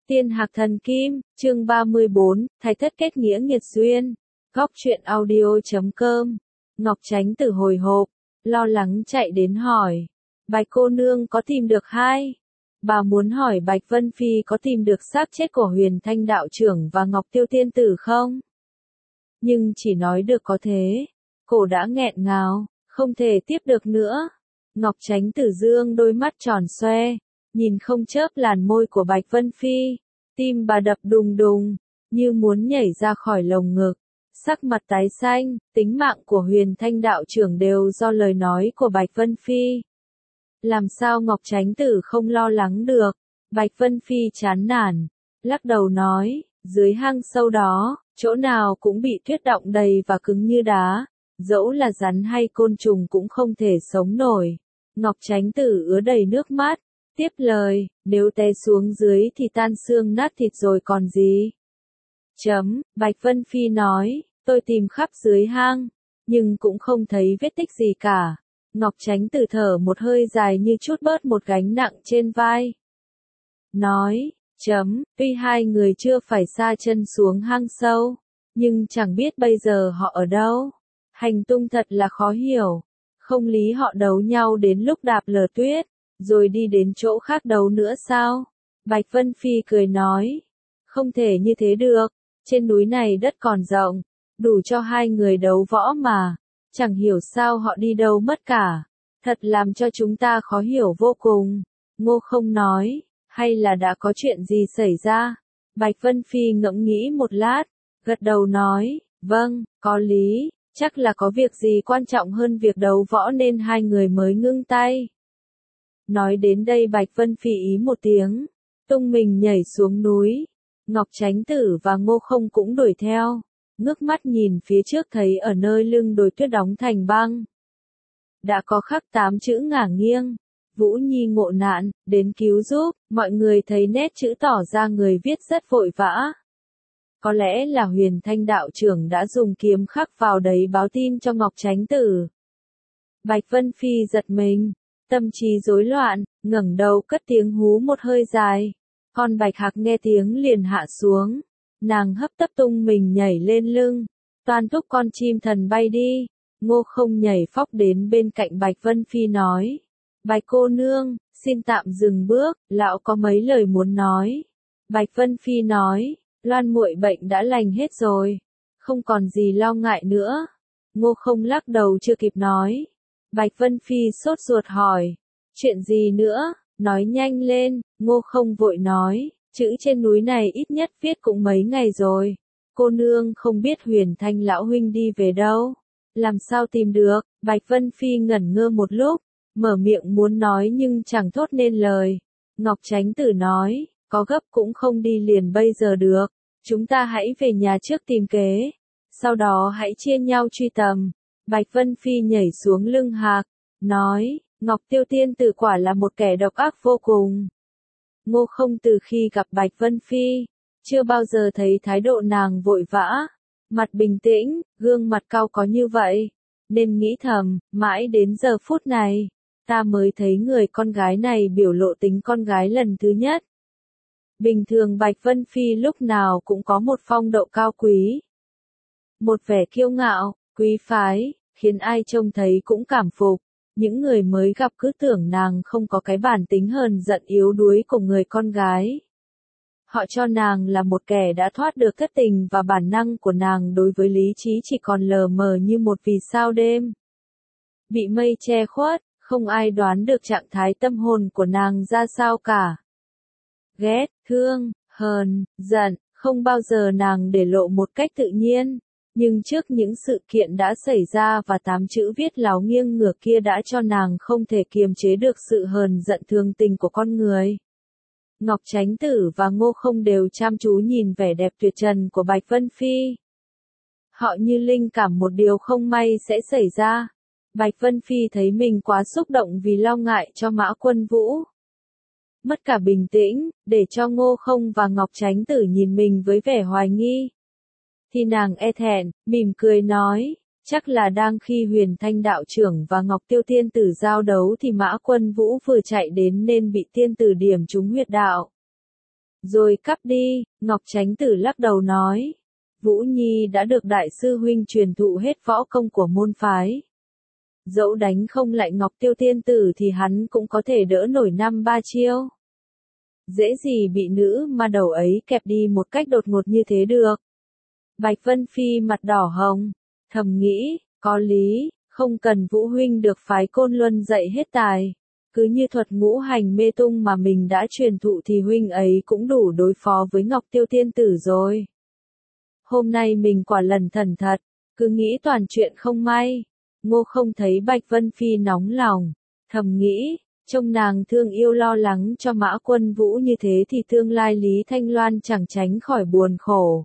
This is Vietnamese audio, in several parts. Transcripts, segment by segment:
Tiên Hạc Thần Kim, chương 34, Thái thất kết nghĩa nghiệt duyên. Góc truyện audio.com. Ngọc Chánh Tử hồi hộp, lo lắng chạy đến hỏi. Bạch cô nương có tìm được hai? Bà muốn hỏi Bạch Vân Phi có tìm được xác chết của Huyền Thanh đạo trưởng và Ngọc Tiêu tiên tử không? Nhưng chỉ nói được có thế. Cổ đã nghẹn ngào, không thể tiếp được nữa. Ngọc Chánh Tử dương đôi mắt tròn xoe, nhìn không chớp làn môi của Bạch Vân Phi, tim bà đập đùng đùng, như muốn nhảy ra khỏi lồng ngực. Sắc mặt tái xanh, tính mạng của Huyền Thanh đạo trưởng đều do lời nói của Bạch Vân Phi. Làm sao Ngọc Chánh Tử không lo lắng được? Bạch Vân Phi chán nản, lắc đầu nói, dưới hang sâu đó, chỗ nào cũng bị tuyết đọng đầy và cứng như đá, dẫu là rắn hay côn trùng cũng không thể sống nổi. Ngọc Chánh Tử ứa đầy nước mắt, tiếp lời, nếu té xuống dưới thì tan xương nát thịt rồi còn gì. Bạch Vân Phi nói, tôi tìm khắp dưới hang, nhưng cũng không thấy vết tích gì cả. Ngọc Chánh Tử thở một hơi dài như trút bớt một gánh nặng trên vai. Nói, tuy hai người chưa phải sa chân xuống hang sâu, nhưng chẳng biết bây giờ họ ở đâu. Hành tung thật là khó hiểu. Không lý họ đấu nhau đến lúc đạp lở tuyết, rồi đi đến chỗ khác đấu nữa sao? Bạch Vân Phi cười nói, không thể như thế được, trên núi này đất còn rộng, đủ cho hai người đấu võ mà, chẳng hiểu sao họ đi đâu mất cả, thật làm cho chúng ta khó hiểu vô cùng. Ngô Không nói, hay là đã có chuyện gì xảy ra? Bạch Vân Phi ngẫm nghĩ một lát, gật đầu nói, vâng, có lý, chắc là có việc gì quan trọng hơn việc đấu võ nên hai người mới ngưng tay. Nói đến đây Bạch Vân Phi ý một tiếng, tung mình nhảy xuống núi. Ngọc Chánh Tử và Ngô Không cũng đuổi theo, ngước mắt nhìn phía trước thấy ở nơi lưng đồi tuyết đóng thành băng. Đã có khắc 8 chữ ngả nghiêng, Vũ Nhi ngộ nạn, đến cứu giúp, mọi người thấy nét chữ tỏ ra người viết rất vội vã. Có lẽ là Huyền Thanh đạo trưởng đã dùng kiếm khắc vào đấy báo tin cho Ngọc Chánh Tử. Bạch Vân Phi giật mình, tâm trí rối loạn, ngẩng đầu cất tiếng hú một hơi dài. Con Bạch Hạc nghe tiếng liền hạ xuống, nàng hấp tấp tung mình nhảy lên lưng, toan thúc con chim thần bay đi. Ngô Không nhảy phóc đến bên cạnh Bạch Vân Phi nói, Bạch cô nương, xin tạm dừng bước, lão có mấy lời muốn nói. Bạch Vân Phi nói, Loan muội bệnh đã lành hết rồi, không còn gì lo ngại nữa. Ngô Không lắc đầu chưa kịp nói. Bạch Vân Phi sốt ruột hỏi, chuyện gì nữa, nói nhanh lên. Ngô Không vội nói, chữ trên núi này ít nhất viết cũng mấy ngày rồi. Cô nương không biết Huyền Thanh lão huynh đi về đâu, làm sao tìm được? Bạch Vân Phi ngẩn ngơ một lúc, mở miệng muốn nói nhưng chẳng thốt nên lời. Ngọc Chánh Tử nói, có gấp cũng không đi liền bây giờ được, chúng ta hãy về nhà trước tìm kế, sau đó hãy chia nhau truy tầm. Bạch Vân Phi nhảy xuống lưng hạc, nói, Ngọc Tiêu tiên tử quả là một kẻ độc ác vô cùng. Ngô Không từ khi gặp Bạch Vân Phi, chưa bao giờ thấy thái độ nàng vội vã, mặt bình tĩnh, gương mặt cau có như vậy, nên nghĩ thầm, mãi đến giờ phút này, ta mới thấy người con gái này biểu lộ tính con gái lần thứ nhất. Bình thường Bạch Vân Phi lúc nào cũng có một phong độ cao quý, một vẻ kiêu ngạo, quý phái, khiến ai trông thấy cũng cảm phục. Những người mới gặp cứ tưởng nàng không có cái bản tính hờn giận yếu đuối của người con gái. Họ cho nàng là một kẻ đã thoát được thất tình và bản năng của nàng đối với lý trí chỉ còn lờ mờ như một vì sao đêm. Bị mây che khuất, không ai đoán được trạng thái tâm hồn của nàng ra sao cả. Ghét, thương, hờn, giận, không bao giờ nàng để lộ một cách tự nhiên. Nhưng trước những sự kiện đã xảy ra và 8 chữ viết láo nghiêng ngửa kia đã cho nàng không thể kiềm chế được sự hờn giận thương tình của con người. Ngọc Chánh Tử và Ngô Không đều chăm chú nhìn vẻ đẹp tuyệt trần của Bạch Vân Phi. Họ như linh cảm một điều không may sẽ xảy ra. Bạch Vân Phi thấy mình quá xúc động vì lo ngại cho Mã Quân Vũ. Mất cả bình tĩnh, để cho Ngô Không và Ngọc Chánh Tử nhìn mình với vẻ hoài nghi. Thì nàng e thẹn, mỉm cười nói, chắc là đang khi Huyền Thanh đạo trưởng và Ngọc Tiêu tiên tử giao đấu thì Mã Quân Vũ vừa chạy đến nên bị tiên tử điểm trúng huyệt đạo. Rồi cắp đi, Ngọc Chánh Tử lắc đầu nói. Vũ Nhi đã được đại sư huynh truyền thụ hết võ công của môn phái. Dẫu đánh không lại Ngọc Tiêu Tiên Tử thì hắn cũng có thể đỡ nổi 5-3 chiêu. Dễ gì bị nữ ma đầu ấy kẹp đi một cách đột ngột như thế được. Bạch Vân Phi mặt đỏ hồng, thầm nghĩ, có lý, không cần Vũ huynh được phái Côn Luân dạy hết tài. Cứ như thuật ngũ hành mê tung mà mình đã truyền thụ thì huynh ấy cũng đủ đối phó với Ngọc Tiêu Tiên Tử rồi. Hôm nay mình quả lẩn thẩn thật, cứ nghĩ toàn chuyện không may. Ngô Không thấy Bạch Vân Phi nóng lòng, thầm nghĩ, trông nàng thương yêu lo lắng cho Mã Quân Vũ như thế thì tương lai Lý Thanh Loan chẳng tránh khỏi buồn khổ.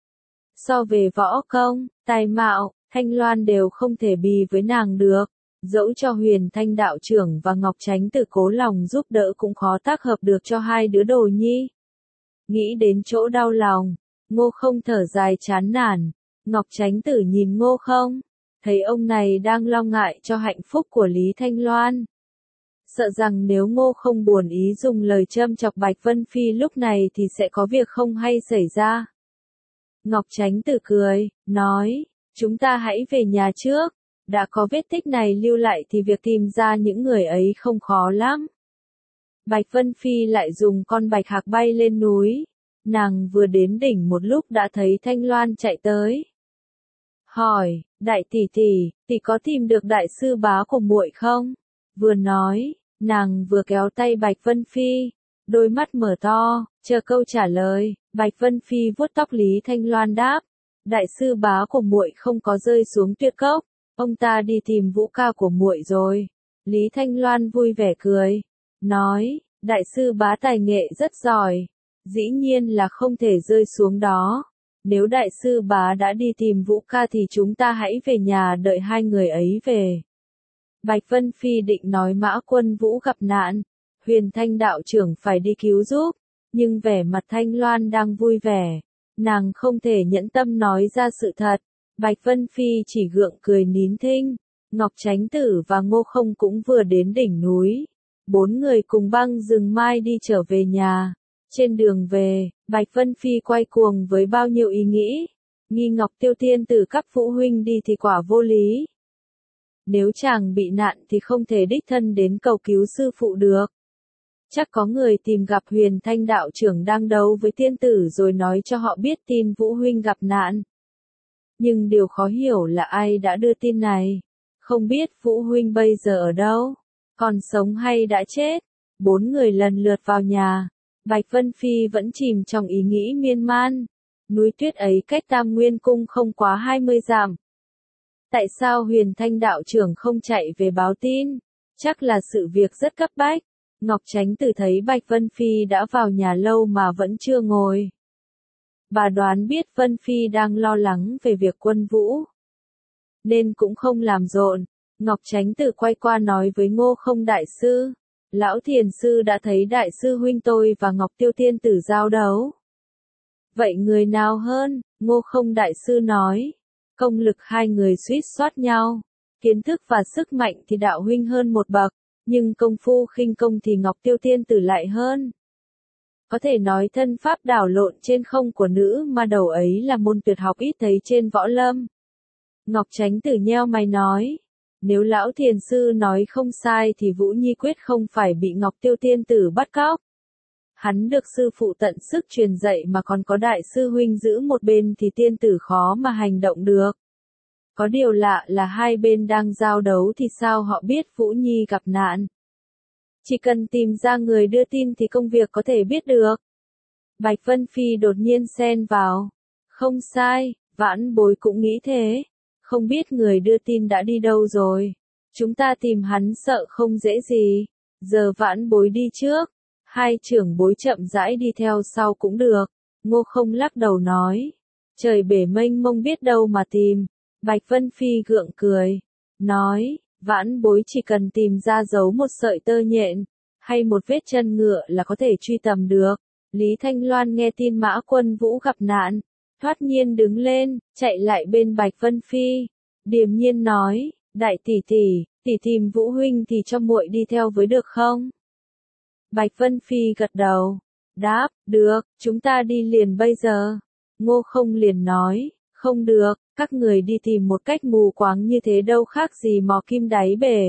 So về võ công, tài mạo, Thanh Loan đều không thể bì với nàng được, dẫu cho Huyền Thanh đạo trưởng và Ngọc Chánh Tử cố lòng giúp đỡ cũng khó tác hợp được cho hai đứa đồ nhi. Nghĩ đến chỗ đau lòng, Ngô Không thở dài chán nản, Ngọc Chánh Tử nhìn Ngô Không, thấy ông này đang lo ngại cho hạnh phúc của Lý Thanh Loan. Sợ rằng nếu Ngô Không buồn ý dùng lời châm chọc Bạch Vân Phi lúc này thì sẽ có việc không hay xảy ra. Ngọc Chánh Tử cười, nói, chúng ta hãy về nhà trước, đã có vết tích này lưu lại thì việc tìm ra những người ấy không khó lắm. Bạch Vân Phi lại dùng con bạch hạc bay lên núi, nàng vừa đến đỉnh một lúc đã thấy Thanh Loan chạy tới. Hỏi, đại tỷ tỷ có tìm được đại sư bá của muội không? Vừa nói, nàng vừa kéo tay Bạch Vân Phi, đôi mắt mở to, chờ câu trả lời. Bạch Vân Phi vuốt tóc Lý Thanh Loan đáp, đại sư bá của muội không có rơi xuống tuyệt cốc, ông ta đi tìm vũ ca của muội rồi. Lý Thanh Loan vui vẻ cười, nói, đại sư bá tài nghệ rất giỏi, dĩ nhiên là không thể rơi xuống đó. Nếu đại sư bá đã đi tìm vũ ca thì chúng ta hãy về nhà đợi hai người ấy về. Bạch Vân Phi định nói Mã Quân Vũ gặp nạn, Huyền Thanh đạo trưởng phải đi cứu giúp, nhưng vẻ mặt Thanh Loan đang vui vẻ, nàng không thể nhẫn tâm nói ra sự thật. Bạch Vân Phi chỉ gượng cười nín thinh. Ngọc Chánh Tử và Ngô Không cũng vừa đến đỉnh núi. 4 người cùng băng rừng mai đi trở về nhà. Trên đường về, Bạch Vân Phi quay cuồng với bao nhiêu ý nghĩ. Nghi Ngọc Tiêu Tiên Tử cấp phụ huynh đi thì quả vô lý. Nếu chàng bị nạn thì không thể đích thân đến cầu cứu sư phụ được. Chắc có người tìm gặp Huyền Thanh đạo trưởng đang đấu với tiên tử rồi nói cho họ biết tin Vũ huynh gặp nạn. Nhưng điều khó hiểu là ai đã đưa tin này. Không biết Vũ huynh bây giờ ở đâu, còn sống hay đã chết. 4 người lần lượt vào nhà. Bạch Vân Phi vẫn chìm trong ý nghĩ miên man. Núi tuyết ấy cách Tam Nguyên Cung không quá 20 dặm. Tại sao Huyền Thanh đạo trưởng không chạy về báo tin? Chắc là sự việc rất cấp bách. Ngọc Chánh Tử thấy Bạch Vân Phi đã vào nhà lâu mà vẫn chưa ngồi. Bà đoán biết Vân Phi đang lo lắng về việc Quân Vũ, nên cũng không làm rộn. Ngọc Chánh Tử quay qua nói với Ngô Không đại sư, lão thiền sư đã thấy đại sư huynh tôi và Ngọc Tiêu Tiên Tử giao đấu. Vậy người nào hơn? Ngô Không đại sư nói, công lực hai người suýt soát nhau, kiến thức và sức mạnh thì đạo huynh hơn một bậc, nhưng công phu khinh công thì Ngọc Tiêu Tiên Tử lại hơn. Có thể nói thân pháp đảo lộn trên không của nữ ma đầu ấy là môn tuyệt học ít thấy trên võ lâm. Ngọc Chánh Tử nheo mày nói, nếu lão thiền sư nói không sai thì Vũ Nhi quyết không phải bị Ngọc Tiêu Tiên Tử bắt cóc. Hắn được sư phụ tận sức truyền dạy mà còn có đại sư huynh giữ một bên thì tiên tử khó mà hành động được. Có điều lạ là hai bên đang giao đấu thì sao họ biết Vũ Nhi gặp nạn. Chỉ cần tìm ra người đưa tin thì công việc có thể biết được. Bạch Vân Phi đột nhiên xen vào. Không sai, Vãn Bối cũng nghĩ thế. Không biết người đưa tin đã đi đâu rồi. Chúng ta tìm hắn sợ không dễ gì. Giờ Vãn Bối đi trước. Hai trưởng bối chậm rãi đi theo sau cũng được. Ngô Không lắc đầu nói. Trời bể mênh mông biết đâu mà tìm. Bạch Vân Phi gượng cười. Nói, Vãn Bối chỉ cần tìm ra dấu một sợi tơ nhện, hay một vết chân ngựa là có thể truy tầm được. Lý Thanh Loan nghe tin Mã Quân Vũ gặp nạn, thoát nhiên đứng lên, chạy lại bên Bạch Vân Phi. Điềm nhiên nói, đại tỷ tỷ tìm Vũ huynh thì cho muội đi theo với được không? Bạch Vân Phi gật đầu. đáp, được, chúng ta đi liền bây giờ. Ngô Không liền nói, không được, các người đi tìm một cách mù quáng như thế đâu khác gì mò kim đáy bể.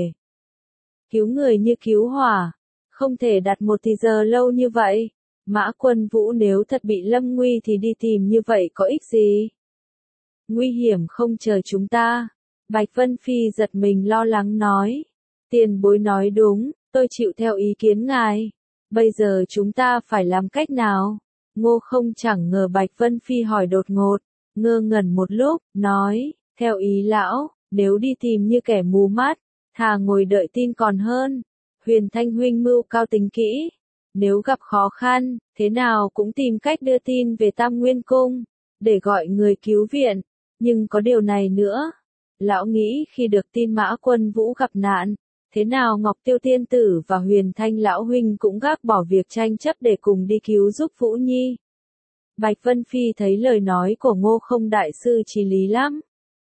Cứu người như cứu hỏa, không thể đặt một thì giờ lâu như vậy. Mã Quân Vũ nếu thật bị lâm nguy thì đi tìm như vậy có ích gì? Nguy hiểm không chờ chúng ta. Bạch Vân Phi giật mình lo lắng nói. Tiền bối nói đúng, tôi chịu theo ý kiến ngài. Bây giờ chúng ta phải làm cách nào? Ngô Không chẳng ngờ Bạch Vân Phi hỏi đột ngột, ngơ ngẩn một lúc, nói, theo ý lão, nếu đi tìm như kẻ mù mắt, thà ngồi đợi tin còn hơn. Huyền Thanh huynh mưu cao tính kỹ, nếu gặp khó khăn, thế nào cũng tìm cách đưa tin về Tam Nguyên Cung, để gọi người cứu viện. Nhưng có điều này nữa, lão nghĩ khi được tin Mã Quân Vũ gặp nạn, thế nào Ngọc Tiêu Tiên Tử và Huyền Thanh lão huynh cũng gác bỏ việc tranh chấp để cùng đi cứu giúp Vũ Nhi. Bạch Vân Phi thấy lời nói của Ngô Không đại sư chí lý lắm.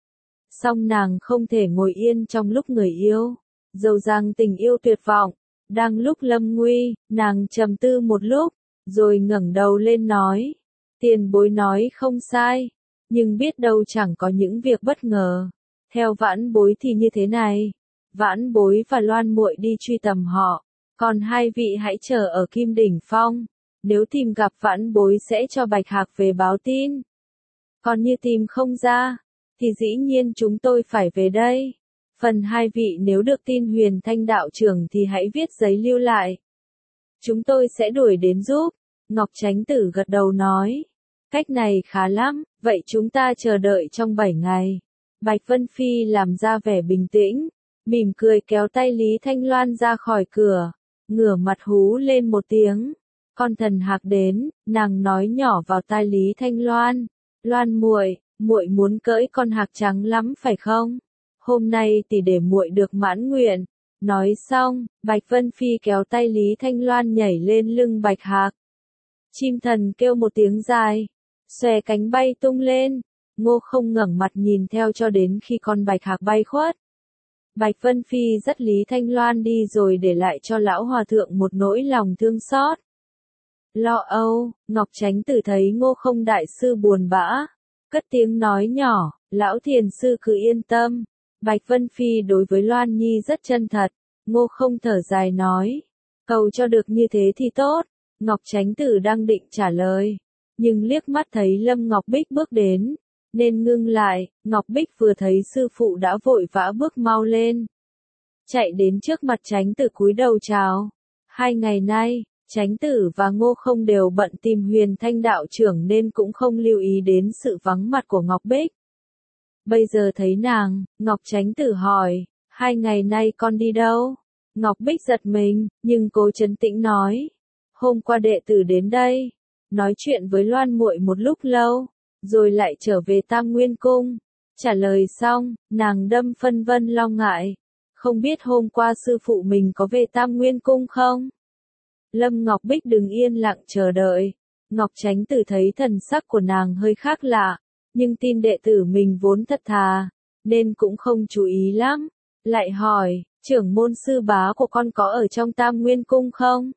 Song nàng không thể ngồi yên trong lúc người yêu, dầu rằng tình yêu tuyệt vọng, đang lúc lâm nguy, nàng trầm tư một lúc, rồi ngẩng đầu lên nói, tiền bối nói không sai, nhưng biết đâu chẳng có những việc bất ngờ. Theo vãn bối thì như thế này, vãn bối và Loan muội đi truy tầm họ, còn hai vị hãy chờ ở Kim Đỉnh Phong, nếu tìm gặp vãn bối sẽ cho Bạch Hạc về báo tin. Còn như tìm không ra, thì dĩ nhiên chúng tôi phải về đây. Phần hai vị nếu được tin Huyền Thanh đạo trưởng thì hãy viết giấy lưu lại. Chúng tôi sẽ đuổi đến giúp. Ngọc Chánh Tử gật đầu nói. Cách này khá lắm, vậy chúng ta chờ đợi trong 7 ngày. Bạch Vân Phi làm ra vẻ bình tĩnh, mỉm cười kéo tay Lý Thanh Loan ra khỏi cửa, ngửa mặt hú lên một tiếng. Con thần hạc đến, nàng nói nhỏ vào tai Lý Thanh Loan. Loan muội, muội muốn cưỡi con hạc trắng lắm phải không? Hôm nay thì để muội được mãn nguyện. Nói xong, Bạch Vân Phi kéo tay Lý Thanh Loan nhảy lên lưng Bạch Hạc. Chim thần kêu một tiếng dài, xòe cánh bay tung lên. Ngô Không ngẩng mặt nhìn theo cho đến khi con Bạch Hạc bay khuất. Bạch Vân Phi dắt Lý Thanh Loan đi rồi để lại cho lão hòa thượng một nỗi lòng thương xót. Lo âu, Ngọc Chánh Tử thấy Ngô Không đại sư buồn bã, cất tiếng nói nhỏ, lão thiền sư cứ yên tâm. Bạch Vân Phi đối với Loan Nhi rất chân thật. Ngô Không thở dài nói, cầu cho được như thế thì tốt. Ngọc Chánh Tử đang định trả lời, nhưng liếc mắt thấy Lâm Ngọc Bích bước đến, nên ngưng lại. Ngọc Bích vừa thấy sư phụ đã vội vã bước mau lên, chạy đến trước mặt Chánh Tử cúi đầu chào. 2 ngày nay, Chánh Tử và Ngô Không đều bận tìm Huyền Thanh đạo trưởng nên cũng không lưu ý đến sự vắng mặt của Ngọc Bích. Bây giờ thấy nàng, Ngọc Chánh Tử hỏi, 2 ngày nay con đi đâu? Ngọc Bích giật mình, nhưng cố trấn tĩnh nói, hôm qua đệ tử đến đây, nói chuyện với Loan muội một lúc lâu, rồi lại trở về Tam Nguyên Cung. Trả lời xong, nàng đâm phân vân lo ngại, không biết hôm qua sư phụ mình có về Tam Nguyên Cung không? Lâm Ngọc Bích đứng yên lặng chờ đợi. Ngọc Chánh Tử thấy thần sắc của nàng hơi khác lạ, nhưng tin đệ tử mình vốn thật thà, nên cũng không chú ý lắm. Lại hỏi, trưởng môn sư bá của con có ở trong Tam Nguyên Cung không?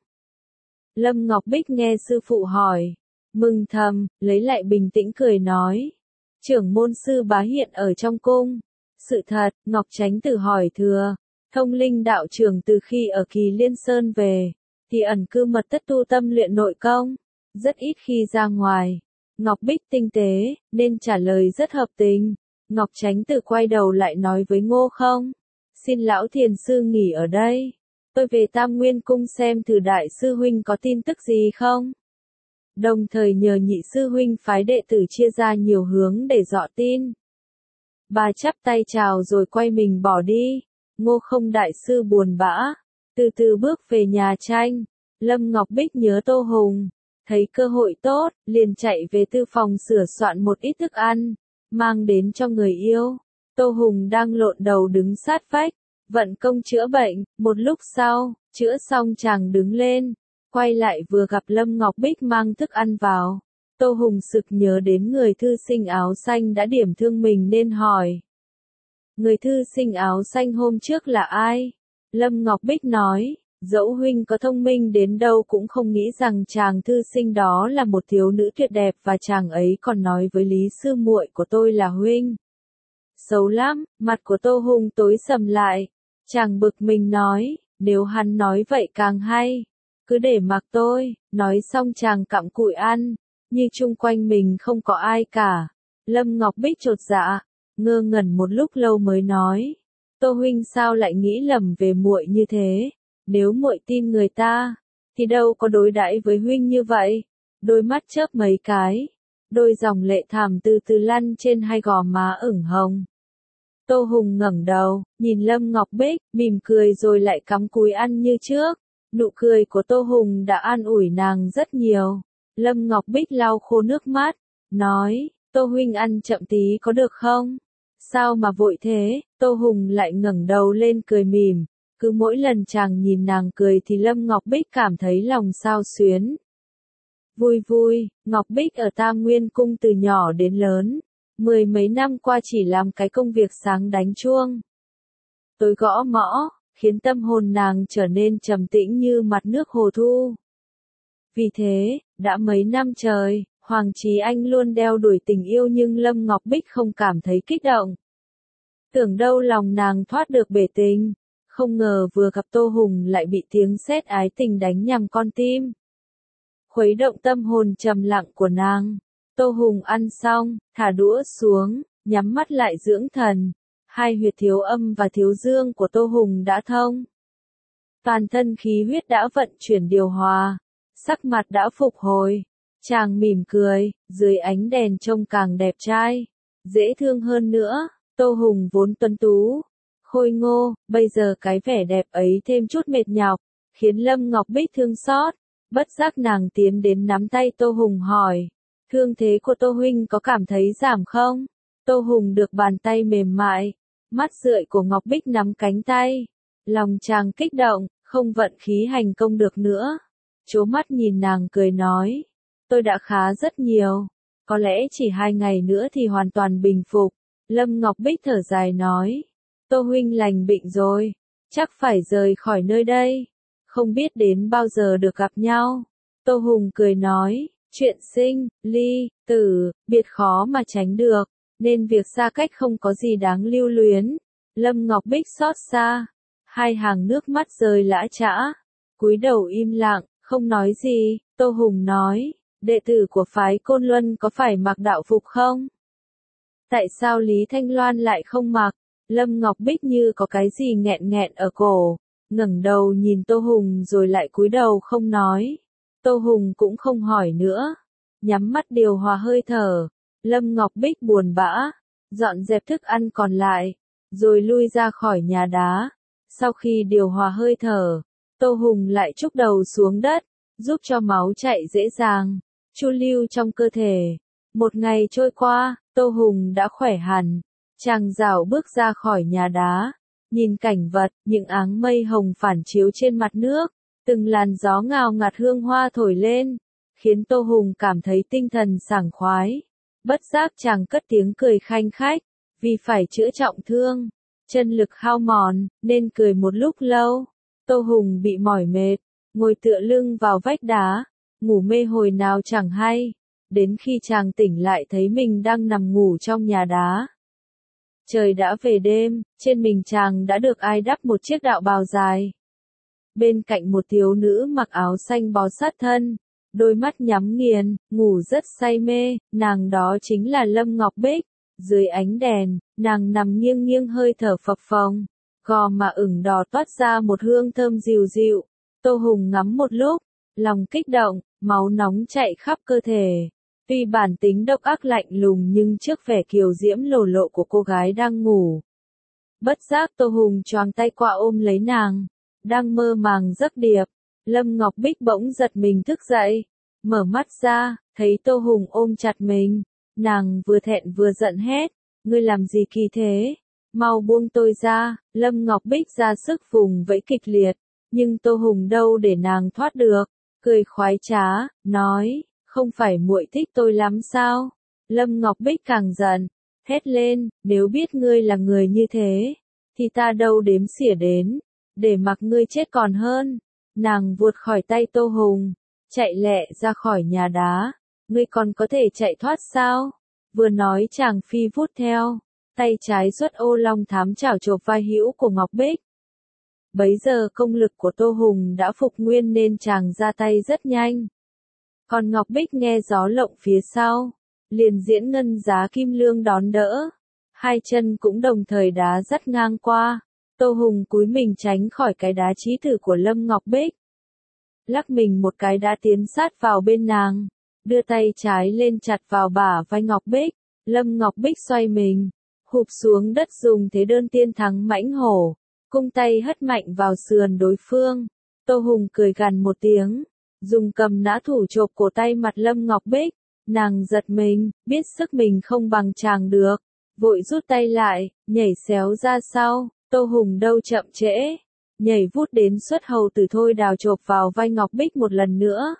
Lâm Ngọc Bích nghe sư phụ hỏi, mừng thầm, lấy lại bình tĩnh cười nói, trưởng môn sư bá hiện ở trong cung. Sự thật, Ngọc Chánh Tử hỏi thừa, Thông Linh đạo trưởng từ khi ở Kỳ Liên Sơn về, thì ẩn cư mật thất tu tâm luyện nội công, rất ít khi ra ngoài. Ngọc Bích tinh tế, nên trả lời rất hợp tình. Ngọc Chánh Tử quay đầu lại nói với Ngô Không, xin lão thiền sư nghỉ ở đây, tôi về Tam Nguyên Cung xem thử đại sư huynh có tin tức gì không. Đồng thời nhờ nhị sư huynh phái đệ tử chia ra nhiều hướng để dọ tin. Bà chắp tay chào rồi quay mình bỏ đi. Ngô Không đại sư buồn bã, từ từ bước về nhà tranh. Lâm Ngọc Bích nhớ Tô Hùng, thấy cơ hội tốt, liền chạy về tư phòng sửa soạn một ít thức ăn, mang đến cho người yêu. Tô Hùng đang lộn đầu đứng sát vách, vận công chữa bệnh. Một lúc sau, chữa xong chàng đứng lên, quay lại vừa gặp Lâm Ngọc Bích mang thức ăn vào. Tô Hùng sực nhớ đến người thư sinh áo xanh đã điểm thương mình nên hỏi, người thư sinh áo xanh hôm trước là ai? Lâm Ngọc Bích nói, Dẫu huynh có thông minh đến đâu cũng không nghĩ rằng chàng thư sinh đó là một thiếu nữ tuyệt đẹp và chàng ấy còn nói với Lý sư muội của tôi là huynh. Xấu lắm, mặt của Tô Hùng tối sầm lại. Chàng bực mình nói, nếu hắn nói vậy càng hay. Cứ để mặc tôi, nói xong chàng cặm cụi ăn, như chung quanh mình không có ai cả. Lâm Ngọc Bích chột dạ, ngơ ngẩn một lúc lâu mới nói, Tô huynh sao lại nghĩ lầm về muội như thế? Nếu muội tin người ta, thì đâu có đối đãi với huynh như vậy. Đôi mắt chớp mấy cái, đôi dòng lệ thảm từ từ lăn trên hai gò má ửng hồng. Tô Hùng ngẩng đầu, nhìn Lâm Ngọc Bích, mỉm cười rồi lại cắm cúi ăn như trước. Nụ cười của Tô Hùng đã an ủi nàng rất nhiều. Lâm Ngọc Bích lau khô nước mắt, nói, Tô huynh ăn chậm tí có được không? Sao mà vội thế? Tô Hùng lại ngẩng đầu lên cười mỉm. Cứ mỗi lần chàng nhìn nàng cười thì Lâm Ngọc Bích cảm thấy lòng xao xuyến. Vui vui, Ngọc Bích ở Tam Nguyên Cung từ nhỏ đến lớn. 10 mấy năm qua chỉ làm cái công việc sáng đánh chuông, tối gõ mõ, khiến tâm hồn nàng trở nên trầm tĩnh như mặt nước hồ thu. Vì thế, đã mấy năm trời, Hoàng Chí Anh luôn đeo đuổi tình yêu nhưng Lâm Ngọc Bích không cảm thấy kích động. Tưởng đâu lòng nàng thoát được bể tình, không ngờ vừa gặp Tô Hùng lại bị tiếng sét ái tình đánh nhằm con tim. Khuấy động tâm hồn trầm lặng của nàng. Tô Hùng ăn xong, thả đũa xuống, nhắm mắt lại dưỡng thần. Hai huyệt thiếu âm và thiếu dương của Tô Hùng đã thông. Toàn thân khí huyết đã vận chuyển điều hòa, sắc mặt đã phục hồi. Chàng mỉm cười, dưới ánh đèn trông càng đẹp trai, dễ thương hơn nữa. Tô Hùng vốn tuấn tú, khôi ngô, bây giờ cái vẻ đẹp ấy thêm chút mệt nhọc, khiến Lâm Ngọc Bích thương xót. Bất giác nàng tiến đến nắm tay Tô Hùng hỏi, thương thế của Tô huynh có cảm thấy giảm không? Tô Hùng được bàn tay mềm mại, mắt rượi của Ngọc Bích nắm cánh tay. Lòng chàng kích động, không vận khí hành công được nữa. Chố mắt nhìn nàng cười nói, tôi đã khá rất nhiều, có lẽ chỉ 2 ngày nữa thì hoàn toàn bình phục. Lâm Ngọc Bích thở dài nói, Tô huynh lành bệnh rồi, chắc phải rời khỏi nơi đây, không biết đến bao giờ được gặp nhau. Tô Hùng cười nói, chuyện sinh, ly, tử, biệt khó mà tránh được, nên việc xa cách không có gì đáng lưu luyến. Lâm Ngọc Bích xót xa, 2 hàng nước mắt rơi lã chã, cúi đầu im lặng, không nói gì. Tô Hùng nói, đệ tử của phái Côn Luân có phải mặc đạo phục không? Tại sao Lý Thanh Loan lại không mặc? Lâm Ngọc Bích như có cái gì nghẹn nghẹn ở cổ, ngẩng đầu nhìn Tô Hùng rồi lại cúi đầu không nói. Tô Hùng cũng không hỏi nữa, nhắm mắt điều hòa hơi thở. Lâm Ngọc Bích buồn bã, dọn dẹp thức ăn còn lại, rồi lui ra khỏi nhà đá. Sau khi điều hòa hơi thở, Tô Hùng lại trúc đầu xuống đất, giúp cho máu chạy dễ dàng, chu lưu trong cơ thể. Một ngày trôi qua, Tô Hùng đã khỏe hẳn. Chàng rảo bước ra khỏi nhà đá, nhìn cảnh vật, những áng mây hồng phản chiếu trên mặt nước, từng làn gió ngào ngạt hương hoa thổi lên, khiến Tô Hùng cảm thấy tinh thần sảng khoái. Bất giác chàng cất tiếng cười khanh khách, vì phải chữa trọng thương, chân lực hao mòn, nên cười một lúc lâu. Tô Hùng bị mỏi mệt, ngồi tựa lưng vào vách đá, ngủ mê hồi nào chẳng hay, đến khi chàng tỉnh lại thấy mình đang nằm ngủ trong nhà đá. Trời đã về đêm, trên mình chàng đã được ai đắp một chiếc đạo bào dài. Bên cạnh một thiếu nữ mặc áo xanh bó sát thân, đôi mắt nhắm nghiền, ngủ rất say mê, nàng đó chính là Lâm Ngọc Bích. Dưới ánh đèn, nàng nằm nghiêng nghiêng hơi thở phập phồng, gò má ửng đỏ toát ra một hương thơm dịu dịu. Tô Hùng ngắm một lúc, lòng kích động, máu nóng chạy khắp cơ thể. Tuy bản tính độc ác lạnh lùng nhưng trước vẻ kiều diễm lồ lộ của cô gái đang ngủ, bất giác Tô Hùng choàng tay qua ôm lấy nàng, đang mơ màng giấc điệp. Lâm Ngọc Bích bỗng giật mình thức dậy, mở mắt ra, thấy Tô Hùng ôm chặt mình, nàng vừa thẹn vừa giận hét, ngươi làm gì kỳ thế, mau buông tôi ra. Lâm Ngọc Bích ra sức vùng vẫy kịch liệt, nhưng Tô Hùng đâu để nàng thoát được, cười khoái trá, nói, không phải muội thích tôi lắm sao? Lâm Ngọc Bích càng giận, hét lên, nếu biết ngươi là người như thế, thì ta đâu đếm xỉa đến, để mặc ngươi chết còn hơn. Nàng vuột khỏi tay Tô Hùng, chạy lẹ ra khỏi nhà đá. Ngươi còn có thể chạy thoát sao? Vừa nói chàng phi vút theo, tay trái xuất ô long thám chảo chộp vai hữu của Ngọc Bích. Bấy giờ công lực của Tô Hùng đã phục nguyên nên chàng ra tay rất nhanh. Còn Ngọc Bích nghe gió lộng phía sau, liền diễn ngân giá kim lương đón đỡ. Hai chân cũng đồng thời đá dắt ngang qua. Tô Hùng cúi mình tránh khỏi cái đá chí tử của Lâm Ngọc Bích. Lắc mình một cái đã tiến sát vào bên nàng, đưa tay trái lên chặt vào bả vai Ngọc Bích. Lâm Ngọc Bích xoay mình, hụp xuống đất dùng thế đơn tiên thắng mãnh hổ, cung tay hất mạnh vào sườn đối phương. Tô Hùng cười gằn một tiếng, dùng cầm nã thủ chộp cổ tay mặt Lâm Ngọc Bích. Nàng giật mình, biết sức mình không bằng chàng được, vội rút tay lại, nhảy xéo ra sau. Tô Hùng đâu chậm trễ, nhảy vút đến xuất hầu tử thôi đào chộp vào vai Ngọc Bích một lần nữa.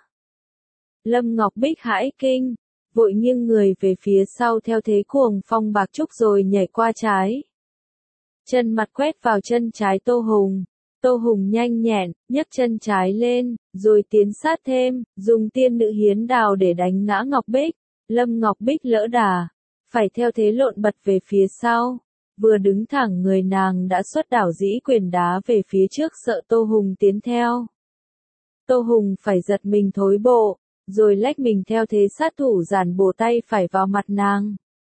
Lâm Ngọc Bích hãi kinh, vội nghiêng người về phía sau theo thế cuồng phong bạc trúc rồi nhảy qua trái. Chân mặt quét vào chân trái Tô Hùng. Tô Hùng nhanh nhẹn, nhấc chân trái lên, rồi tiến sát thêm, dùng tiên nữ hiến đào để đánh ngã Ngọc Bích. Lâm Ngọc Bích lỡ đà, phải theo thế lộn bật về phía sau. Vừa đứng thẳng người nàng đã xuất đảo dĩ quyền đá về phía trước sợ Tô Hùng tiến theo. Tô Hùng phải giật mình thối bộ, rồi lách mình theo thế sát thủ giản bổ tay phải vào mặt nàng.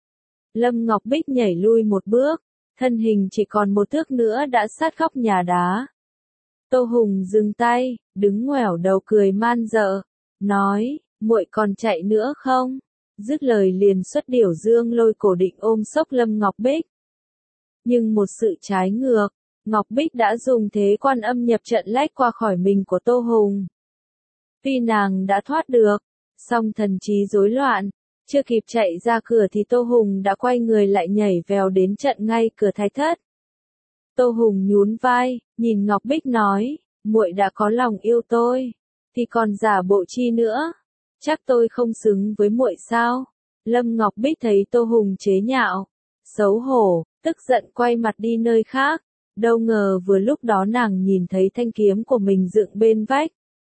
Lâm Ngọc Bích nhảy lui một bước, thân hình chỉ còn một thước nữa đã sát góc nhà đá. Tô Hùng dừng tay, đứng ngoẻo đầu cười man dợ, nói, muội còn chạy nữa không? Dứt lời liền xuất điểu dương lôi cổ định ôm xốc Lâm Ngọc Bích. Nhưng một sự trái ngược, Ngọc Bích đã dùng thế quan âm nhập trận lách qua khỏi mình của Tô Hùng. Tuy nàng đã thoát được, song thần trí rối loạn, chưa kịp chạy ra cửa thì Tô Hùng đã quay người lại nhảy vèo đến trận ngay cửa thái thất. Tô Hùng nhún vai, nhìn Ngọc Bích nói, muội đã có lòng yêu tôi, thì còn giả bộ chi nữa, chắc tôi không xứng với muội sao? Lâm Ngọc Bích thấy Tô Hùng chế nhạo, xấu hổ, tức giận quay mặt đi nơi khác, đâu ngờ vừa lúc đó nàng nhìn thấy thanh kiếm của mình dựng bên vách.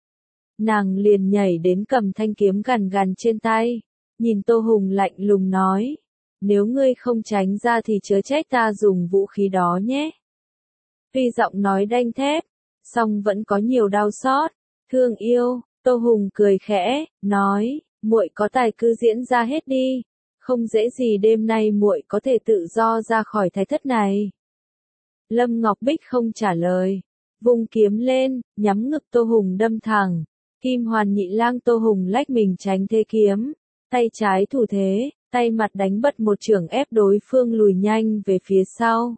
Nàng liền nhảy đến cầm thanh kiếm gằn gằn trên tay, nhìn Tô Hùng lạnh lùng nói, nếu ngươi không tránh ra thì chớ trách ta dùng vũ khí đó nhé. Tuy giọng nói đanh thép, song vẫn có nhiều đau xót, thương yêu. Tô Hùng cười khẽ, nói, muội có tài cứ diễn ra hết đi, không dễ gì đêm nay muội có thể tự do ra khỏi thái thất này. Lâm Ngọc Bích không trả lời, vung kiếm lên, nhắm ngực Tô Hùng đâm thẳng. Kim Hoàn Nhị Lang Tô Hùng lách mình tránh thế kiếm, tay trái thủ thế, tay mặt đánh bật một chưởng ép đối phương lùi nhanh về phía sau.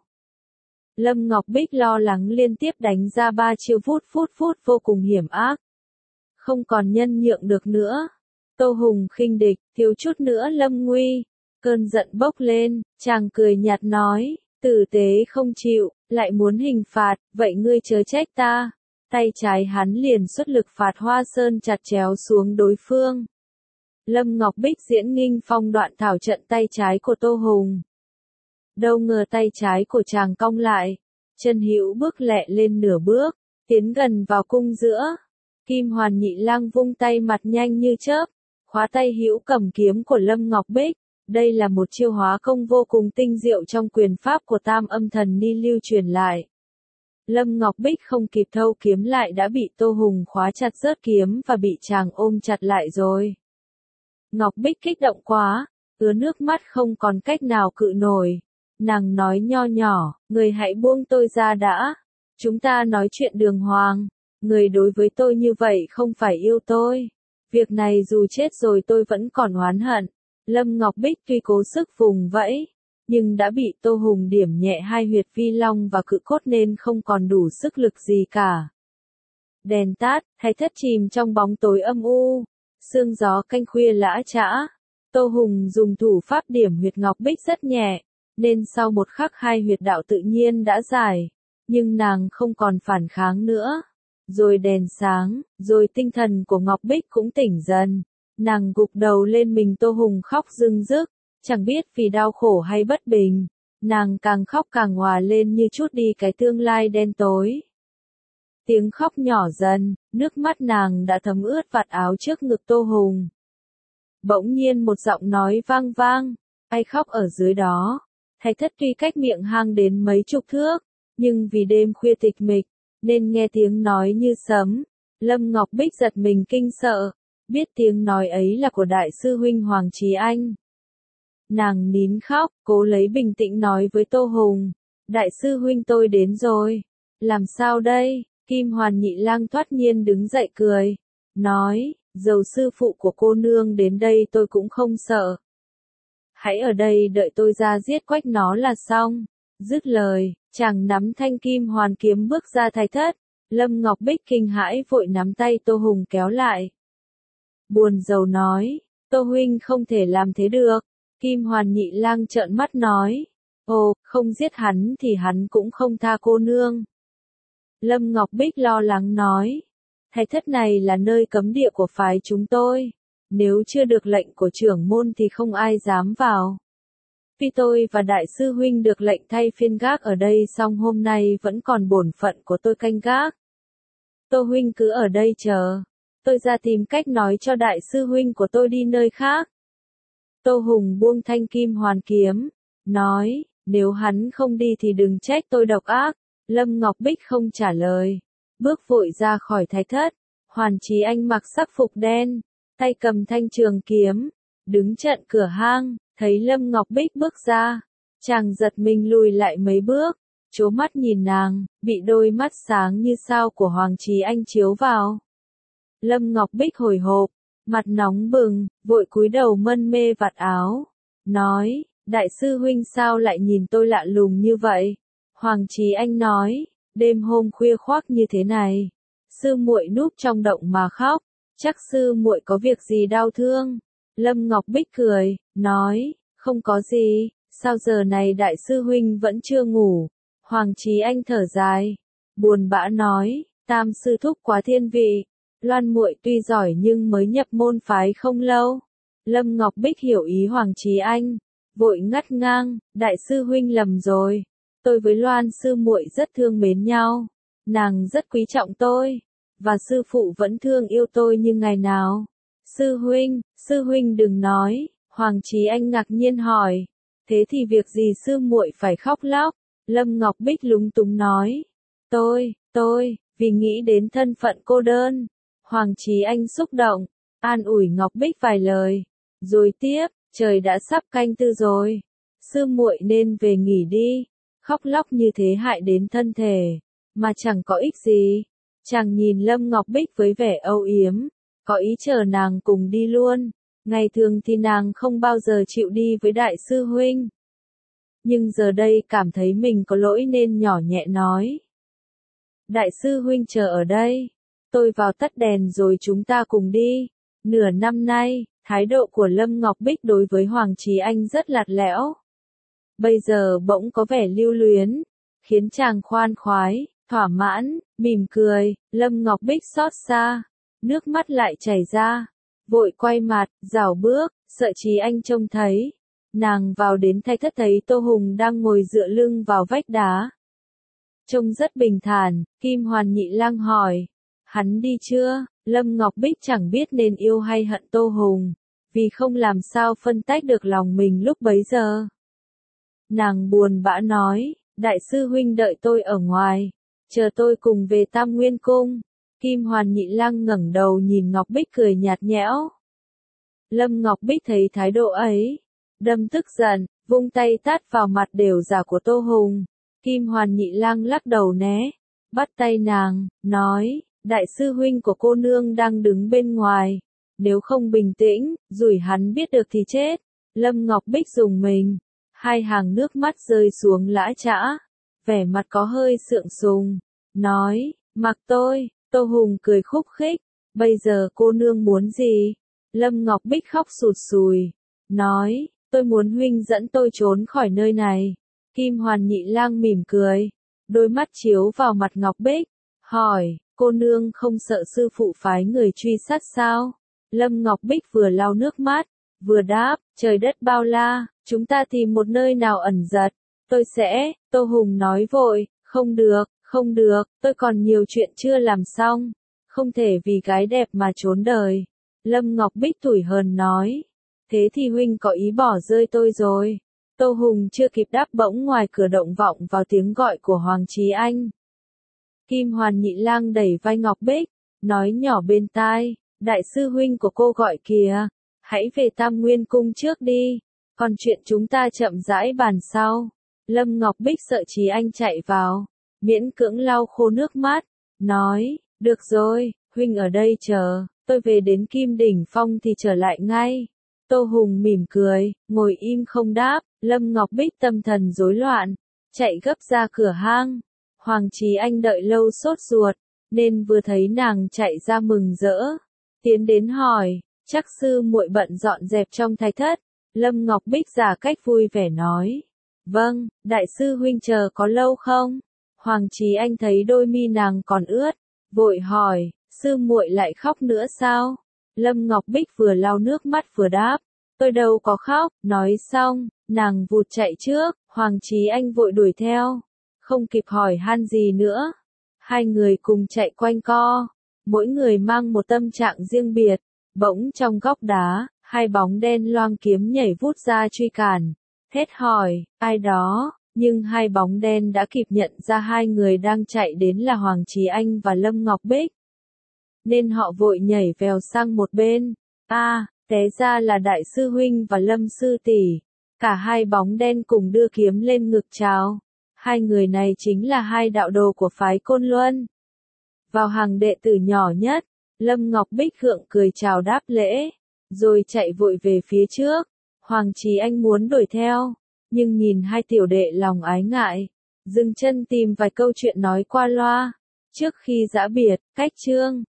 Lâm Ngọc Bích lo lắng liên tiếp đánh ra 3 chiêu phút vô cùng hiểm ác. Không còn nhân nhượng được nữa. Tô Hùng khinh địch, thiếu chút nữa lâm nguy. Cơn giận bốc lên, chàng cười nhạt nói, tử tế không chịu, lại muốn hình phạt, vậy ngươi chớ trách ta. Tay trái hắn liền xuất lực phạt Hoa Sơn chặt chéo xuống đối phương. Lâm Ngọc Bích diễn nghinh phong đoạn thảo trận tay trái của Tô Hùng. Đâu ngờ tay trái của chàng cong lại, chân hữu bước lẹ lên nửa bước, tiến gần vào cung giữa. Kim Hoàn Nhị Lang vung tay mặt nhanh như chớp, khóa tay hữu cầm kiếm của Lâm Ngọc Bích. Đây là một chiêu hóa công vô cùng tinh diệu trong quyền pháp của Tam Âm Thần Ni lưu truyền lại. Lâm Ngọc Bích không kịp thâu kiếm lại đã bị Tô Hùng khóa chặt rớt kiếm và bị chàng ôm chặt lại rồi. Ngọc Bích kích động quá, ứa nước mắt không còn cách nào cự nổi. Nàng nói nho nhỏ, người hãy buông tôi ra đã. Chúng ta nói chuyện đường hoàng. Người đối với tôi như vậy không phải yêu tôi. Việc này dù chết rồi tôi vẫn còn oán hận. Lâm Ngọc Bích tuy cố sức vùng vẫy, nhưng đã bị Tô Hùng điểm nhẹ hai huyệt vi long và cự cốt nên không còn đủ sức lực gì cả. Đèn tắt, thái thất chìm trong bóng tối âm u, sương gió canh khuya lã chã. Tô Hùng dùng thủ pháp điểm huyệt Ngọc Bích rất nhẹ, nên sau một khắc hai huyệt đạo tự nhiên đã giải, nhưng nàng không còn phản kháng nữa. Rồi đèn sáng, rồi tinh thần của Ngọc Bích cũng tỉnh dần. Nàng gục đầu lên mình Tô Hùng khóc rưng rức, chẳng biết vì đau khổ hay bất bình. Nàng càng khóc càng hòa lên như chút đi cái tương lai đen tối. Tiếng khóc nhỏ dần, nước mắt nàng đã thấm ướt vạt áo trước ngực Tô Hùng. Bỗng nhiên một giọng nói vang vang, ai khóc ở dưới đó. Thái thất tuy cách miệng hang đến mấy chục thước, nhưng vì đêm khuya tịch mịch, nên nghe tiếng nói như sấm. Lâm Ngọc Bích giật mình kinh sợ, biết tiếng nói ấy là của đại sư huynh Hoàng Chí Anh. Nàng nín khóc, cố lấy bình tĩnh nói với Tô Hùng, đại sư huynh tôi đến rồi. Làm sao đây? Kim Hoàn Nhị Lang thoát nhiên đứng dậy cười, nói, dầu sư phụ của cô nương đến đây tôi cũng không sợ. Hãy ở đây đợi tôi ra giết quách nó là xong. Dứt lời, chàng nắm thanh kim hoàn kiếm bước ra thái thất. Lâm Ngọc Bích kinh hãi vội nắm tay Tô Hùng kéo lại. Buồn rầu nói, Tô huynh không thể làm thế được. Kim Hoàn Nhị Lang trợn mắt nói, ồ, không giết hắn thì hắn cũng không tha cô nương. Lâm Ngọc Bích lo lắng nói, thái thất này là nơi cấm địa của phái chúng tôi. Nếu chưa được lệnh của trưởng môn thì không ai dám vào. Vì tôi và đại sư huynh được lệnh thay phiên gác ở đây xong hôm nay vẫn còn bổn phận của tôi canh gác. Tô huynh cứ ở đây chờ. Tôi ra tìm cách nói cho đại sư huynh của tôi đi nơi khác. Tô Hùng buông thanh kim hoàn kiếm, nói, nếu hắn không đi thì đừng trách tôi độc ác. Lâm Ngọc Bích không trả lời, bước vội ra khỏi thái thất. Hoàn Chí Anh mặc sắc phục đen, tay cầm thanh trường kiếm, đứng chặn cửa hang, thấy Lâm Ngọc Bích bước ra, chàng giật mình lùi lại mấy bước, trố mắt nhìn nàng, bị đôi mắt sáng như sao của Hoàng Chí Anh chiếu vào. Lâm Ngọc Bích hồi hộp, mặt nóng bừng, vội cúi đầu mân mê vạt áo, nói, đại sư huynh sao lại nhìn tôi lạ lùng như vậy? Hoàng Chí Anh nói, đêm hôm khuya khoác như thế này, sư muội núp trong động mà khóc, chắc sư muội có việc gì đau thương. Lâm Ngọc Bích cười, nói, không có gì, sao giờ này đại sư huynh vẫn chưa ngủ. Hoàng Chí Anh thở dài, buồn bã nói, tam sư thúc quá thiên vị, Loan muội tuy giỏi nhưng mới nhập môn phái không lâu. Lâm Ngọc Bích hiểu ý Hoàng Chí Anh, vội ngắt ngang, đại sư huynh lầm rồi. Tôi với Loan sư muội rất thương mến nhau, nàng rất quý trọng tôi, và sư phụ vẫn thương yêu tôi như ngày nào. Sư huynh đừng nói. Hoàng Chí Anh ngạc nhiên hỏi, thế thì việc gì sư muội phải khóc lóc? Lâm Ngọc Bích lúng túng nói, tôi, vì nghĩ đến thân phận cô đơn. Hoàng Chí Anh xúc động, an ủi Ngọc Bích vài lời, rồi tiếp, trời đã sắp canh tư rồi, sư muội nên về nghỉ đi. Khóc lóc như thế hại đến thân thể, mà chẳng có ích gì. Chàng nhìn Lâm Ngọc Bích với vẻ âu yếm, có ý chờ nàng cùng đi luôn. Ngày thường thì nàng không bao giờ chịu đi với đại sư huynh. Nhưng giờ đây cảm thấy mình có lỗi nên nhỏ nhẹ nói. Đại sư huynh chờ ở đây. Tôi vào tắt đèn rồi chúng ta cùng đi. Nửa năm nay, thái độ của Lâm Ngọc Bích đối với Hoàng Chí Anh rất lạt lẽo. Bây giờ bỗng có vẻ lưu luyến, khiến chàng khoan khoái, thỏa mãn, mỉm cười. Lâm Ngọc Bích xót xa, nước mắt lại chảy ra, vội quay mặt, rảo bước, sợ Chí Anh trông thấy. Nàng vào đến thái thất thấy Tô Hùng đang ngồi dựa lưng vào vách đá. Trông rất bình thản, Kim Hoàn Nhị Lang hỏi, hắn đi chưa? Lâm Ngọc Bích chẳng biết nên yêu hay hận Tô Hùng, vì không làm sao phân tách được lòng mình lúc bấy giờ. Nàng buồn bã nói, đại sư huynh đợi tôi ở ngoài, chờ tôi cùng về Tam Nguyên Cung. Kim Hoàn Nhị Lang ngẩng đầu nhìn Ngọc Bích cười nhạt nhẽo. Lâm Ngọc Bích thấy thái độ ấy, đâm tức giận, vung tay tát vào mặt đều giả của Tô Hùng. Kim Hoàn Nhị Lang lắc đầu né, bắt tay nàng, nói, đại sư huynh của cô nương đang đứng bên ngoài, nếu không bình tĩnh, rủi hắn biết được thì chết. Lâm Ngọc Bích rùng mình, hai hàng nước mắt rơi xuống lã chã, vẻ mặt có hơi sượng sùng, nói, mặc tôi. Tô Hùng cười khúc khích, bây giờ cô nương muốn gì? Lâm Ngọc Bích khóc sụt sùi, nói, tôi muốn huynh dẫn tôi trốn khỏi nơi này. Kim Hoàn Nhị Lang mỉm cười, đôi mắt chiếu vào mặt Ngọc Bích, hỏi, cô nương không sợ sư phụ phái người truy sát sao? Lâm Ngọc Bích vừa lau nước mắt, vừa đáp, trời đất bao la, chúng ta tìm một nơi nào ẩn giật, tôi sẽ. Tô Hùng nói vội, Không được, tôi còn nhiều chuyện chưa làm xong. Không thể vì gái đẹp mà trốn đời. Lâm Ngọc Bích tủi hờn nói. Thế thì huynh có ý bỏ rơi tôi rồi. Tô Hùng chưa kịp đáp bỗng ngoài cửa động vọng vào tiếng gọi của Hoàng Chí Anh. Kim Hoàn Nhị Lang đẩy vai Ngọc Bích, nói nhỏ bên tai, đại sư huynh của cô gọi kìa, hãy về Tam Nguyên Cung trước đi, còn chuyện chúng ta chậm rãi bàn sau. Lâm Ngọc Bích sợ Chí Anh chạy vào, miễn cưỡng lau khô nước mắt, nói, được rồi, huynh ở đây chờ, tôi về đến Kim Đỉnh Phong thì trở lại ngay. Tô Hùng mỉm cười, ngồi im không đáp, Lâm Ngọc Bích tâm thần rối loạn, chạy gấp ra cửa hang. Hoàng Chí Anh đợi lâu sốt ruột, nên vừa thấy nàng chạy ra mừng rỡ, tiến đến hỏi, chắc sư muội bận dọn dẹp trong thái thất. Lâm Ngọc Bích giả cách vui vẻ nói, vâng, đại sư huynh chờ có lâu không? Hoàng Chí Anh thấy đôi mi nàng còn ướt, vội hỏi, sư muội lại khóc nữa sao? Lâm Ngọc Bích vừa lau nước mắt vừa đáp, tôi đâu có khóc. Nói xong, nàng vụt chạy trước, Hoàng Chí Anh vội đuổi theo, không kịp hỏi han gì nữa. Hai người cùng chạy quanh co, mỗi người mang một tâm trạng riêng biệt. Bỗng trong góc đá, hai bóng đen loang kiếm nhảy vút ra truy cản, thét hỏi, ai đó, nhưng hai bóng đen đã kịp nhận ra hai người đang chạy đến là Hoàng Chí Anh và Lâm Ngọc Bích, nên họ vội nhảy vèo sang một bên. Té ra là đại sư huynh và Lâm sư tỷ. Cả hai bóng đen cùng đưa kiếm lên ngực chào. Hai người này chính là hai đạo đồ của phái Côn Luân. Vào hàng đệ tử nhỏ nhất, Lâm Ngọc Bích gượng cười chào đáp lễ, rồi chạy vội về phía trước. Hoàng Chí Anh muốn đuổi theo, nhưng nhìn hai tiểu đệ lòng ái ngại, dừng chân tìm vài câu chuyện nói qua loa. Trước khi giã biệt, cách chương